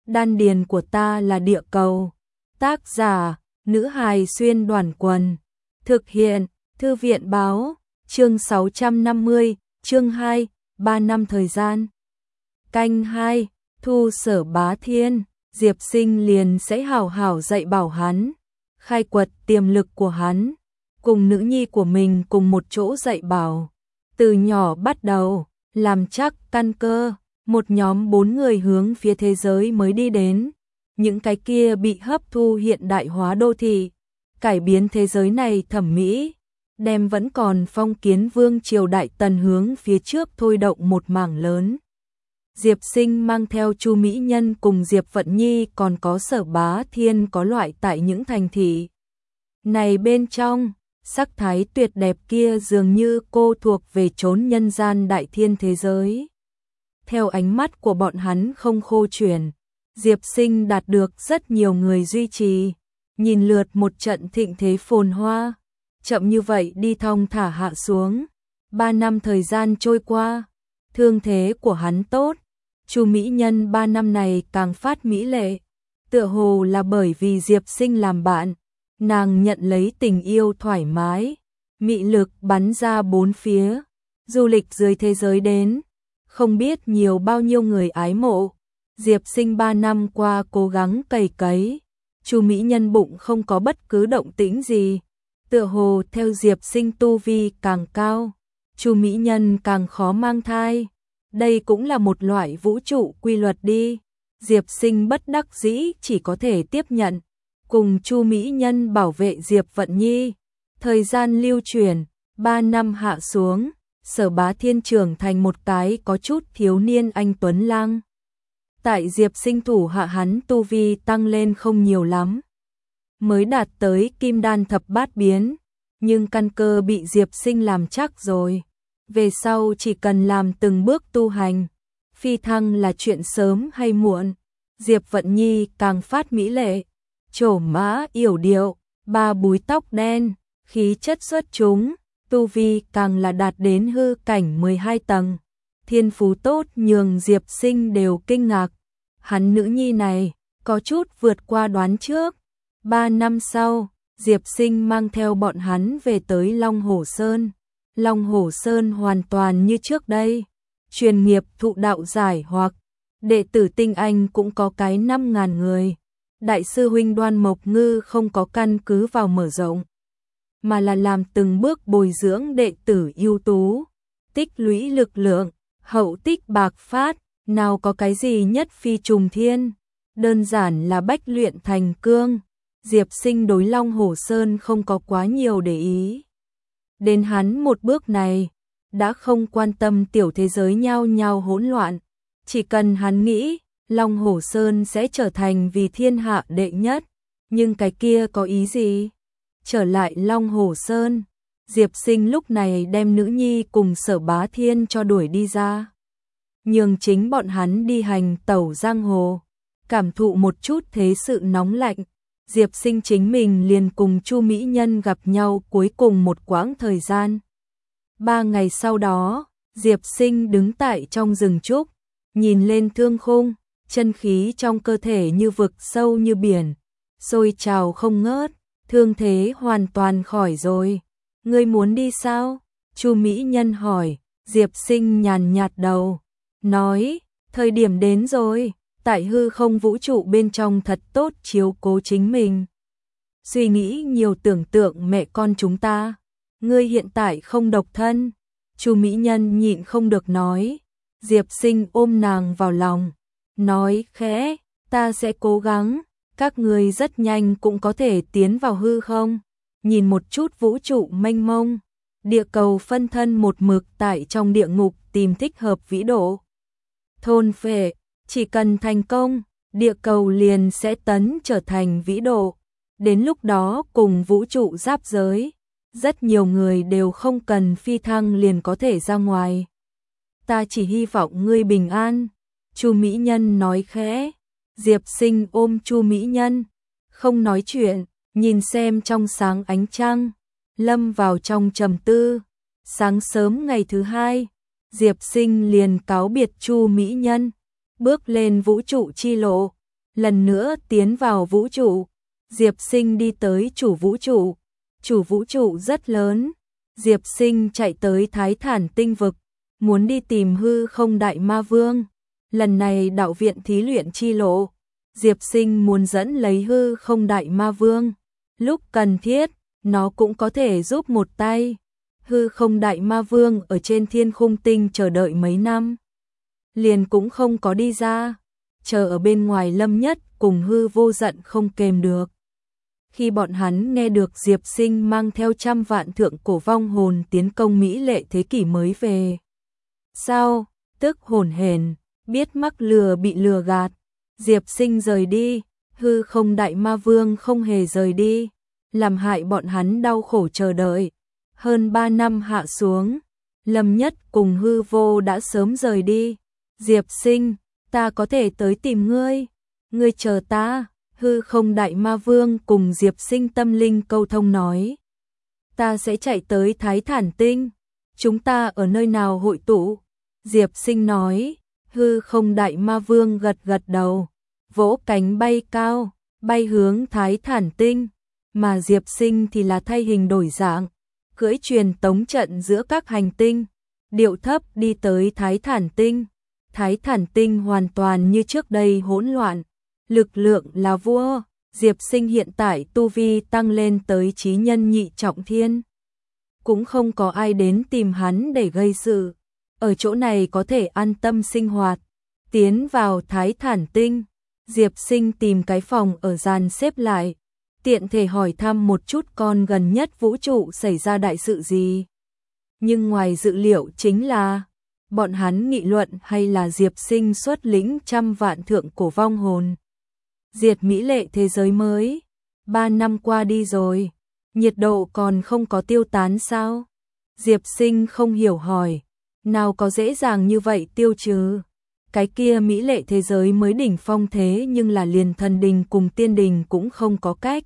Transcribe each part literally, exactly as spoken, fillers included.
đan điền của ta là địa cầu. Tác giả, nữ hài xuyên đoàn quần. Thực hiện, thư viện báo, chương sáu trăm năm mươi, chương hai, ba năm thời gian. Canh hai, thu Sở Bá Thiên, Diệp Sinh liền sẽ hảo hảo dạy bảo hắn, khai quật tiềm lực của hắn, cùng nữ nhi của mình cùng một chỗ dạy bảo. Từ nhỏ bắt đầu, làm chắc căn cơ, một nhóm bốn người hướng phía thế giới mới đi đến. Những cái kia bị hấp thu hiện đại hóa đô thị, cải biến thế giới này thẩm mỹ, đem vẫn còn phong kiến vương triều Đại Tần hướng phía trước thôi động một mảng lớn. Diệp Sinh mang theo Chu Mỹ Nhân cùng Diệp Vận Nhi còn có Sở Bá Thiên có loại tại những thành thị này bên trong, sắc thái tuyệt đẹp kia dường như cô thuộc về chốn nhân gian đại thiên thế giới. Theo ánh mắt của bọn hắn không khô chuyển, Diệp Sinh đạt được rất nhiều người duy trì, nhìn lượt một trận thịnh thế phồn hoa, chậm như vậy đi thong thả hạ xuống. Ba năm thời gian trôi qua, thương thế của hắn tốt, Chu Mỹ Nhân ba năm này càng phát mỹ lệ, tựa hồ là bởi vì Diệp Sinh làm bạn, nàng nhận lấy tình yêu thoải mái, mị lực bắn ra bốn phía, du lịch dưới thế giới đến, không biết nhiều bao nhiêu người ái mộ. Diệp Sinh ba năm qua cố gắng cày cấy, Chu Mỹ Nhân bụng không có bất cứ động tĩnh gì, tựa hồ theo Diệp Sinh tu vi càng cao, Chu Mỹ Nhân càng khó mang thai. Đây cũng là một loại vũ trụ quy luật đi. Diệp Sinh bất đắc dĩ chỉ có thể tiếp nhận, cùng Chu Mỹ Nhân bảo vệ Diệp Vận Nhi. Thời gian lưu chuyển, ba năm hạ xuống, Sở Bá Thiên trưởng thành một cái có chút thiếu niên anh tuấn lang. Tại Diệp Sinh thủ hạ hắn tu vi tăng lên không nhiều lắm, mới đạt tới kim đan thập bát biến, nhưng căn cơ bị Diệp Sinh làm chắc rồi. Về sau chỉ cần làm từng bước tu hành, phi thăng là chuyện sớm hay muộn. Diệp Vận Nhi càng phát mỹ lệ, trổ mã yểu điệu, ba búi tóc đen, khí chất xuất chúng, tu vi càng là đạt đến hư cảnh mười hai tầng. Thiên phú tốt nhường Diệp Sinh đều kinh ngạc, hắn nữ nhi này có chút vượt qua đoán trước. Ba năm sau, Diệp Sinh mang theo bọn hắn về tới Long Hổ Sơn. Long Hổ Sơn hoàn toàn như trước đây, truyền nghiệp thụ đạo giải hoặc, đệ tử tinh anh cũng có cái năm ngàn người. Đại sư huynh Đoan Mộc Ngư không có căn cứ vào mở rộng, mà là làm từng bước bồi dưỡng đệ tử ưu tú, tích lũy lực lượng, hậu tích bạc phát, nào có cái gì nhất phi trùng thiên, đơn giản là bách luyện thành cương. Diệp Sinh đối Long Hổ Sơn không có quá nhiều để ý. Đến hắn một bước này, đã không quan tâm tiểu thế giới nhao nhao hỗn loạn, chỉ cần hắn nghĩ, Long Hổ Sơn sẽ trở thành vì thiên hạ đệ nhất, nhưng cái kia có ý gì? Trở lại Long Hổ Sơn, Diệp Sinh lúc này đem nữ nhi cùng Sở Bá Thiên cho đuổi đi ra, nhường chính bọn hắn đi hành tẩu giang hồ, cảm thụ một chút thế sự nóng lạnh. Diệp Sinh chính mình liền cùng Chu Mỹ Nhân gặp nhau cuối cùng một quãng thời gian. Ba ngày sau đó, Diệp Sinh đứng tại trong rừng trúc, nhìn lên thương khung, chân khí trong cơ thể như vực sâu như biển, sôi trào không ngớt, thương thế hoàn toàn khỏi rồi. Ngươi muốn đi sao? Chu Mỹ Nhân hỏi. Diệp Sinh nhàn nhạt đầu, nói, thời điểm đến rồi. Tại hư không vũ trụ bên trong thật tốt chiếu cố chính mình. Suy nghĩ nhiều tưởng tượng mẹ con chúng ta. Ngươi hiện tại không độc thân. Chu Mỹ Nhân nhịn không được nói. Diệp Sinh ôm nàng vào lòng, nói khẽ, ta sẽ cố gắng, các ngươi rất nhanh cũng có thể tiến vào hư không. Nhìn một chút vũ trụ mênh mông, địa cầu phân thân một mực tại trong địa ngục tìm thích hợp vĩ độ. Thôn phệ. Chỉ cần thành công, địa cầu liền sẽ tấn trở thành vĩ độ. Đến lúc đó cùng vũ trụ giáp giới, rất nhiều người đều không cần phi thăng liền có thể ra ngoài. Ta chỉ hy vọng ngươi bình an. Chu Mỹ Nhân nói khẽ. Diệp Sinh ôm Chu Mỹ Nhân, không nói chuyện, nhìn xem trong sáng ánh trăng, lâm vào trong trầm tư. Sáng sớm ngày thứ hai, Diệp Sinh liền cáo biệt Chu Mỹ Nhân, bước lên vũ trụ chi lộ, lần nữa tiến vào vũ trụ. Diệp Sinh đi tới chủ vũ trụ. Chủ vũ trụ rất lớn. Diệp Sinh chạy tới Thái Thản tinh vực, muốn đi tìm hư không đại ma vương. Lần này đạo viện thí luyện chi lộ, Diệp Sinh muốn dẫn lấy hư không đại ma vương. Lúc cần thiết, nó cũng có thể giúp một tay. Hư không đại ma vương ở trên thiên khung tinh chờ đợi mấy năm, liền cũng không có đi ra, chờ ở bên ngoài Lâm Nhất cùng hư vô giận không kềm được. Khi bọn hắn nghe được Diệp Sinh mang theo trăm vạn thượng cổ vong hồn tiến công Mỹ lệ thế kỷ mới về. Sao, tức hồn hển, biết mắc lừa bị lừa gạt. Diệp Sinh rời đi, hư không đại ma vương không hề rời đi, làm hại bọn hắn đau khổ chờ đợi. Hơn ba năm hạ xuống, Lâm Nhất cùng hư vô đã sớm rời đi. Diệp Sinh, ta có thể tới tìm ngươi, ngươi chờ ta. Hư không đại ma vương cùng Diệp Sinh tâm linh câu thông nói. Ta sẽ chạy tới Thái Thản tinh, chúng ta ở nơi nào hội tụ? Diệp Sinh nói. Hư không đại ma vương gật gật đầu, vỗ cánh bay cao, bay hướng Thái Thản tinh. Mà Diệp Sinh thì là thay hình đổi dạng, cưỡi truyền tống trận giữa các hành tinh, điệu thấp đi tới Thái Thản tinh. Thái Thản tinh hoàn toàn như trước đây hỗn loạn, lực lượng là vua. Diệp Sinh hiện tại tu vi tăng lên tới chí nhân nhị trọng thiên, cũng không có ai đến tìm hắn để gây sự, ở chỗ này có thể an tâm sinh hoạt. Tiến vào Thái Thản tinh, Diệp Sinh tìm cái phòng ở dàn xếp lại, tiện thể hỏi thăm một chút con gần nhất vũ trụ xảy ra đại sự gì. Nhưng ngoài dự liệu chính là, bọn hắn nghị luận hay là Diệp Sinh xuất lĩnh trăm vạn thượng cổ vong hồn, diệt mỹ lệ thế giới mới. Ba năm qua đi rồi, nhiệt độ còn không có tiêu tán sao? Diệp Sinh không hiểu hỏi, nào có dễ dàng như vậy tiêu trừ. Cái kia mỹ lệ thế giới mới đỉnh phong thế nhưng là liền thần đình cùng tiên đình cũng không có cách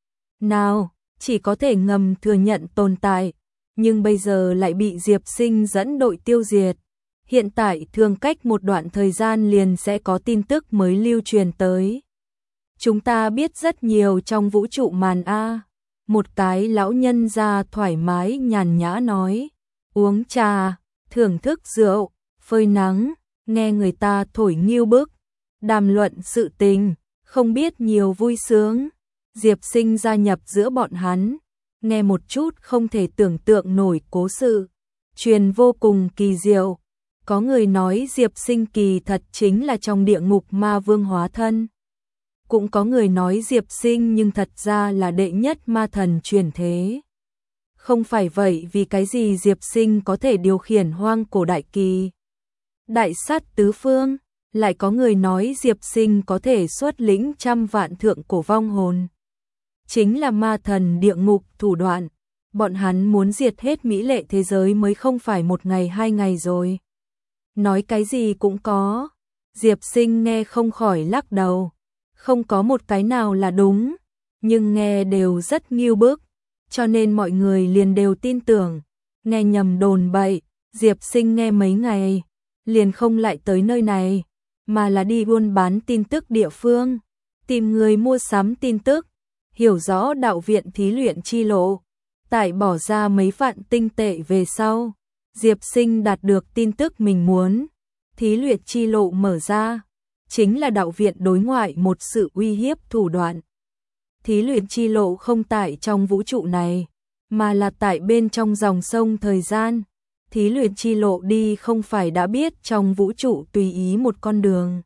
nào, chỉ có thể ngầm thừa nhận tồn tại, nhưng bây giờ lại bị Diệp Sinh dẫn đội tiêu diệt. Hiện tại thường cách một đoạn thời gian liền sẽ có tin tức mới lưu truyền tới. Chúng ta biết rất nhiều trong vũ trụ màn A. Một cái lão nhân già thoải mái nhàn nhã nói, uống trà, thưởng thức rượu, phơi nắng, nghe người ta thổi nghiêu bức, đàm luận sự tình, không biết nhiều vui sướng. Diệp Sinh gia nhập giữa bọn hắn, nghe một chút không thể tưởng tượng nổi cố sự, truyền vô cùng kỳ diệu. Có người nói Diệp Sinh kỳ thật chính là trong địa ngục ma vương hóa thân. Cũng có người nói Diệp Sinh nhưng thật ra là đệ nhất ma thần truyền thế. Không phải vậy vì cái gì Diệp Sinh có thể điều khiển hoang cổ đại kỳ, đại sát tứ phương. Lại có người nói Diệp Sinh có thể xuất lĩnh trăm vạn thượng cổ vong hồn, chính là ma thần địa ngục thủ đoạn. Bọn hắn muốn diệt hết mỹ lệ thế giới mới không phải một ngày hai ngày rồi. Nói cái gì cũng có. Diệp Sinh nghe không khỏi lắc đầu, không có một cái nào là đúng, nhưng nghe đều rất nghiêu bức, cho nên mọi người liền đều tin tưởng. Nghe nhầm đồn bậy, Diệp Sinh nghe mấy ngày, liền không lại tới nơi này, mà là đi buôn bán tin tức địa phương, tìm người mua sắm tin tức, hiểu rõ đạo viện thí luyện chi lộ. Tại bỏ ra mấy vạn tinh tệ về sau, Diệp Sinh đạt được tin tức mình muốn, thí luyện chi lộ mở ra, chính là đạo viện đối ngoại một sự uy hiếp thủ đoạn. Thí luyện chi lộ không tại trong vũ trụ này, mà là tại bên trong dòng sông thời gian. Thí luyện chi lộ đi không phải đã biết trong vũ trụ tùy ý một con đường,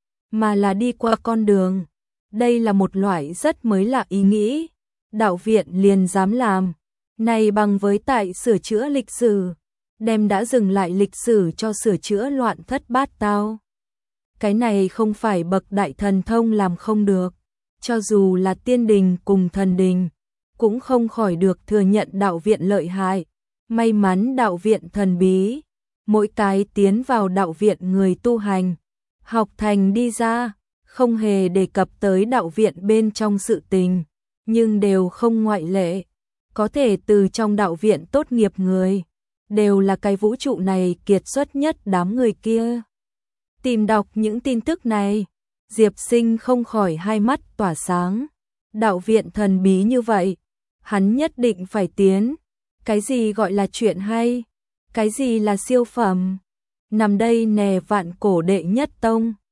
mà là đi qua con đường. Đây là một loại rất mới lạ ý nghĩ, đạo viện liền dám làm. Này bằng với tại sửa chữa lịch sử, đem đã dừng lại lịch sử cho sửa chữa loạn thất bát tao. Cái này không phải bậc đại thần thông làm không được, cho dù là tiên đình cùng thần đình, cũng không khỏi được thừa nhận đạo viện lợi hại. May mắn đạo viện thần bí, mỗi cái tiến vào đạo viện người tu hành, học thành đi ra, không hề đề cập tới đạo viện bên trong sự tình, nhưng đều không ngoại lệ. Có thể từ trong đạo viện tốt nghiệp người, đều là cái vũ trụ này kiệt xuất nhất đám người kia. Tìm đọc những tin tức này, Diệp Sinh không khỏi hai mắt tỏa sáng. Đạo viện thần bí như vậy, hắn nhất định phải tiến. Cái gì gọi là chuyện hay? Cái gì là siêu phẩm? Nằm đây nè vạn cổ đệ nhất tông.